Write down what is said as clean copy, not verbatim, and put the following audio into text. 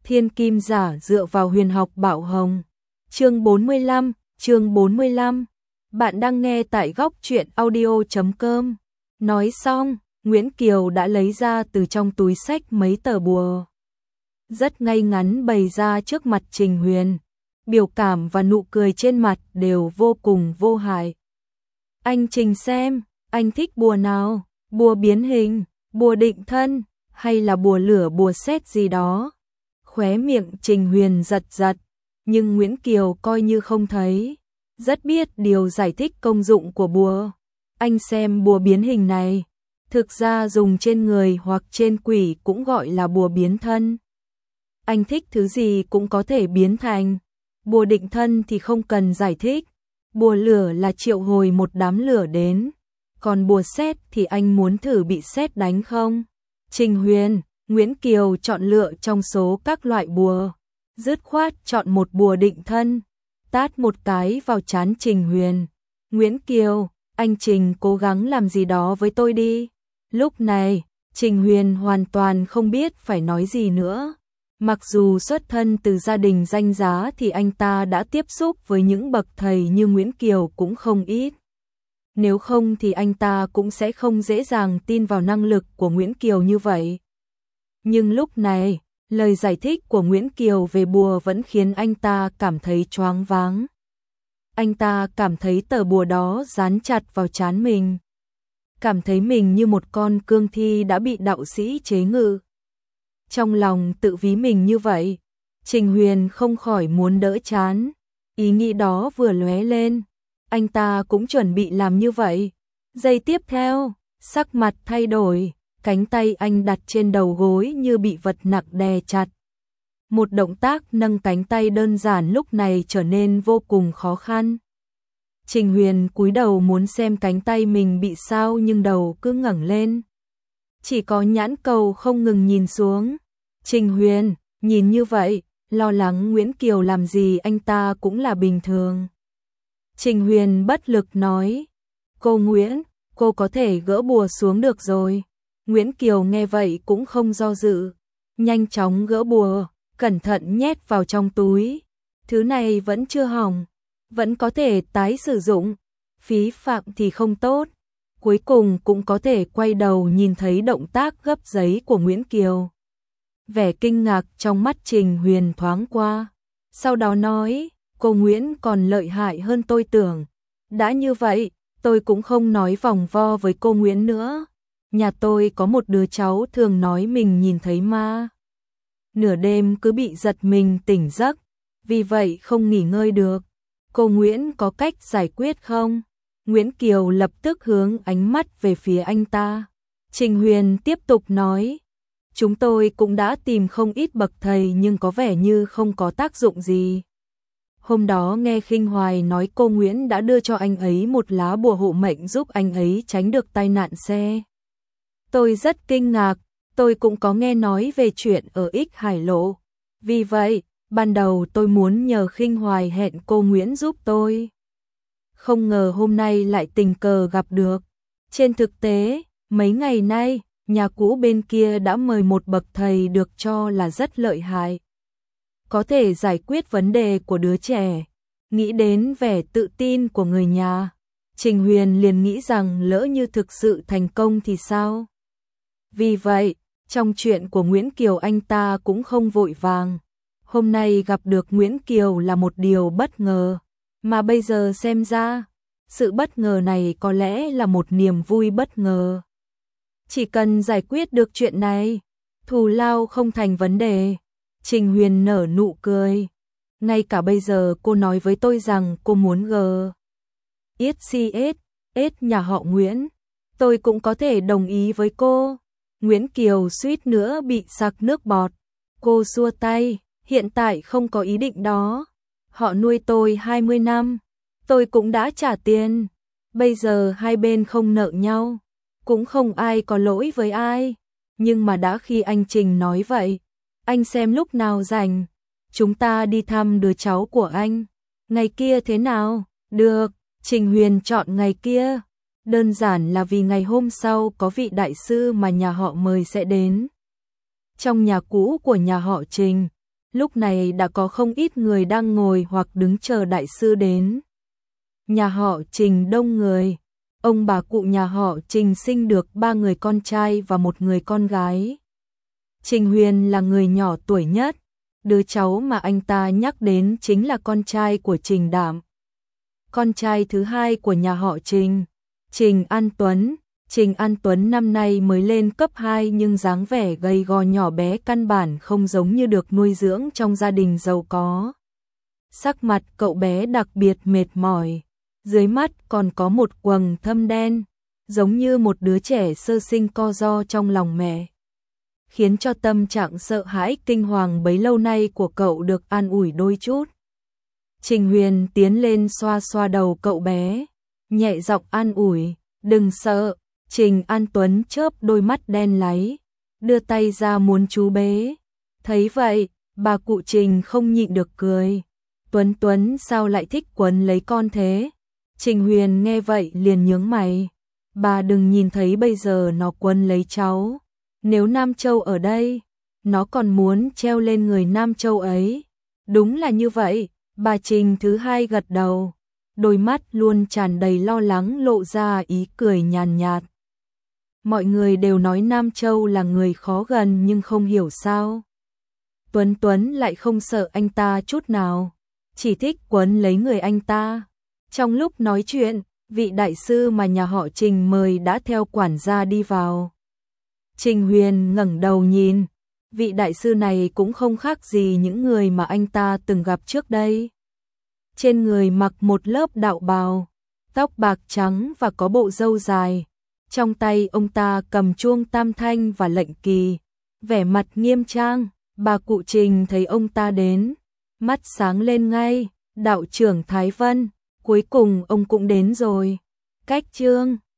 Thiên kim giả dựa vào huyền học bảo hồng. Chương 45. Bạn đang nghe tại góc truyện audio.com. Nói xong, Nguyễn Kiều đã lấy ra từ trong túi xách mấy tờ bùa. Rất ngay ngắn bày ra trước mặt Trình Huyền. Biểu cảm và nụ cười trên mặt đều vô cùng vô hại. Anh Trình xem, anh thích bùa nào? Bùa biến hình, bùa định thân, hay là bùa lửa bùa sét gì đó? Khóe miệng Trình Huyền giật giật, nhưng Nguyễn Kiều coi như không thấy. Rất biết điều giải thích công dụng của bùa. Anh xem bùa biến hình này, thực ra dùng trên người hoặc trên quỷ cũng gọi là bùa biến thân. Anh thích thứ gì cũng có thể biến thành. Bùa định thân thì không cần giải thích. Bùa lửa là triệu hồi một đám lửa đến. Còn bùa sét thì anh muốn thử bị sét đánh không? Trình Huyền, Nguyễn Kiều chọn lựa trong số các loại bùa. Dứt khoát chọn một bùa định thân. Tát một cái vào trán Trình Huyền. Nguyễn Kiều, anh Trình cố gắng làm gì đó với tôi đi. Lúc này, Trình Huyền hoàn toàn không biết phải nói gì nữa. Mặc dù xuất thân từ gia đình danh giá thì anh ta đã tiếp xúc với những bậc thầy như Nguyễn Kiều cũng không ít. Nếu không thì anh ta cũng sẽ không dễ dàng tin vào năng lực của Nguyễn Kiều như vậy. Nhưng lúc này, lời giải thích của Nguyễn Kiều về bùa vẫn khiến anh ta cảm thấy choáng váng. Anh ta cảm thấy tờ bùa đó dán chặt vào trán mình. Cảm thấy mình như một con cương thi đã bị đạo sĩ chế ngự. Trong lòng tự ví mình như vậy, Trình Huyền không khỏi muốn đỡ chán. Ý nghĩ đó vừa lóe lên, anh ta cũng chuẩn bị làm như vậy. Giây tiếp theo, sắc mặt thay đổi, cánh tay anh đặt trên đầu gối như bị vật nặng đè chặt. Một động tác nâng cánh tay đơn giản lúc này trở nên vô cùng khó khăn. Trình Huyền cúi đầu muốn xem cánh tay mình bị sao nhưng đầu cứ ngẩng lên. Chỉ có nhãn cầu không ngừng nhìn xuống. Trình Huyền, nhìn như vậy, lo lắng Nguyễn Kiều làm gì anh ta cũng là bình thường. Trình Huyền bất lực nói, cô Nguyễn, cô có thể gỡ bùa xuống được rồi. Nguyễn Kiều nghe vậy cũng không do dự, nhanh chóng gỡ bùa, cẩn thận nhét vào trong túi. Thứ này vẫn chưa hỏng, vẫn có thể tái sử dụng, phí phạm thì không tốt. Cuối cùng cũng có thể quay đầu nhìn thấy động tác gấp giấy của Nguyễn Kiều. Vẻ kinh ngạc trong mắt Trình Huyền thoáng qua, sau đó nói, cô Nguyễn còn lợi hại hơn tôi tưởng. Đã như vậy, tôi cũng không nói vòng vo với cô Nguyễn nữa. Nhà tôi có một đứa cháu thường nói mình nhìn thấy ma. Nửa đêm cứ bị giật mình tỉnh giấc, vì vậy không nghỉ ngơi được. Cô Nguyễn có cách giải quyết không? Nguyễn Kiều lập tức hướng ánh mắt về phía anh ta. Trình Huyền tiếp tục nói, chúng tôi cũng đã tìm không ít bậc thầy nhưng có vẻ như không có tác dụng gì. Hôm đó nghe Khinh Hoài nói cô Nguyễn đã đưa cho anh ấy một lá bùa hộ mệnh giúp anh ấy tránh được tai nạn xe. Tôi rất kinh ngạc, tôi cũng có nghe nói về chuyện ở Ích Hải Lộ. Vì vậy, ban đầu tôi muốn nhờ Khinh Hoài hẹn cô Nguyễn giúp tôi. Không ngờ hôm nay lại tình cờ gặp được. Trên thực tế, mấy ngày nay, nhà cũ bên kia đã mời một bậc thầy được cho là rất lợi hại. Có thể giải quyết vấn đề của đứa trẻ. Nghĩ đến vẻ tự tin của người nhà, Trình Huyền liền nghĩ rằng lỡ như thực sự thành công thì sao? Vì vậy, trong chuyện của Nguyễn Kiều anh ta cũng không vội vàng. Hôm nay gặp được Nguyễn Kiều là một điều bất ngờ, mà bây giờ xem ra, sự bất ngờ này có lẽ là một niềm vui bất ngờ. Chỉ cần giải quyết được chuyện này, thù lao không thành vấn đề. Trình Huyền nở nụ cười. Ngay cả bây giờ cô nói với tôi rằng cô muốn GXCS nhà họ Nguyễn, tôi cũng có thể đồng ý với cô. Nguyễn Kiều suýt nữa bị sặc nước bọt. Cô xua tay, hiện tại không có ý định đó. Họ nuôi tôi 20 năm, tôi cũng đã trả tiền. Bây giờ hai bên không nợ nhau, cũng không ai có lỗi với ai. Nhưng mà đã khi anh Trình nói vậy, anh xem lúc nào rảnh, chúng ta đi thăm đứa cháu của anh. Ngày kia thế nào? Được, Trình Huyền chọn ngày kia. Đơn giản là vì ngày hôm sau có vị đại sư mà nhà họ mời sẽ đến. Trong nhà cũ của nhà họ Trình, lúc này đã có không ít người đang ngồi hoặc đứng chờ đại sư đến. Nhà họ Trình đông người, ông bà cụ nhà họ Trình sinh được 3 người con trai và 1 người con gái. Trình Huyền là người nhỏ tuổi nhất, đứa cháu mà anh ta nhắc đến chính là con trai của Trình Đạm. Con trai thứ hai của nhà họ Trình, Trình An Tuấn. Trình An Tuấn năm nay mới lên cấp 2 nhưng dáng vẻ gầy gò nhỏ bé căn bản không giống như được nuôi dưỡng trong gia đình giàu có. Sắc mặt cậu bé đặc biệt mệt mỏi, dưới mắt còn có một quầng thâm đen, giống như một đứa trẻ sơ sinh co ro trong lòng mẹ, khiến cho tâm trạng sợ hãi kinh hoàng bấy lâu nay của cậu được an ủi đôi chút. Trình Huyền tiến lên xoa xoa đầu cậu bé, nhẹ giọng an ủi, đừng sợ. Trình An Tuấn chớp đôi mắt đen láy, đưa tay ra muốn chú bế. Thấy vậy, bà cụ Trình không nhịn được cười. Tuấn sao lại thích quấn lấy con thế? Trình Huyền nghe vậy liền nhướng mày. Bà đừng nhìn thấy bây giờ nó quấn lấy cháu. Nếu Nam Châu ở đây, nó còn muốn treo lên người Nam Châu ấy. Đúng là như vậy, bà Trình thứ hai gật đầu. Đôi mắt luôn tràn đầy lo lắng lộ ra ý cười nhàn nhạt. Mọi người đều nói Nam Châu là người khó gần nhưng không hiểu sao. Tuấn lại không sợ anh ta chút nào, chỉ thích quấn lấy người anh ta. Trong lúc nói chuyện, vị đại sư mà nhà họ Trình mời đã theo quản gia đi vào. Trình Huyền ngẩng đầu nhìn, vị đại sư này cũng không khác gì những người mà anh ta từng gặp trước đây. Trên người mặc một lớp đạo bào, tóc bạc trắng và có bộ râu dài. Trong tay ông ta cầm chuông tam thanh và lệnh kỳ, vẻ mặt nghiêm trang. Bà cụ Trình thấy ông ta đến, mắt sáng lên ngay, đạo trưởng Thái Vân, cuối cùng ông cũng đến rồi. Cách chương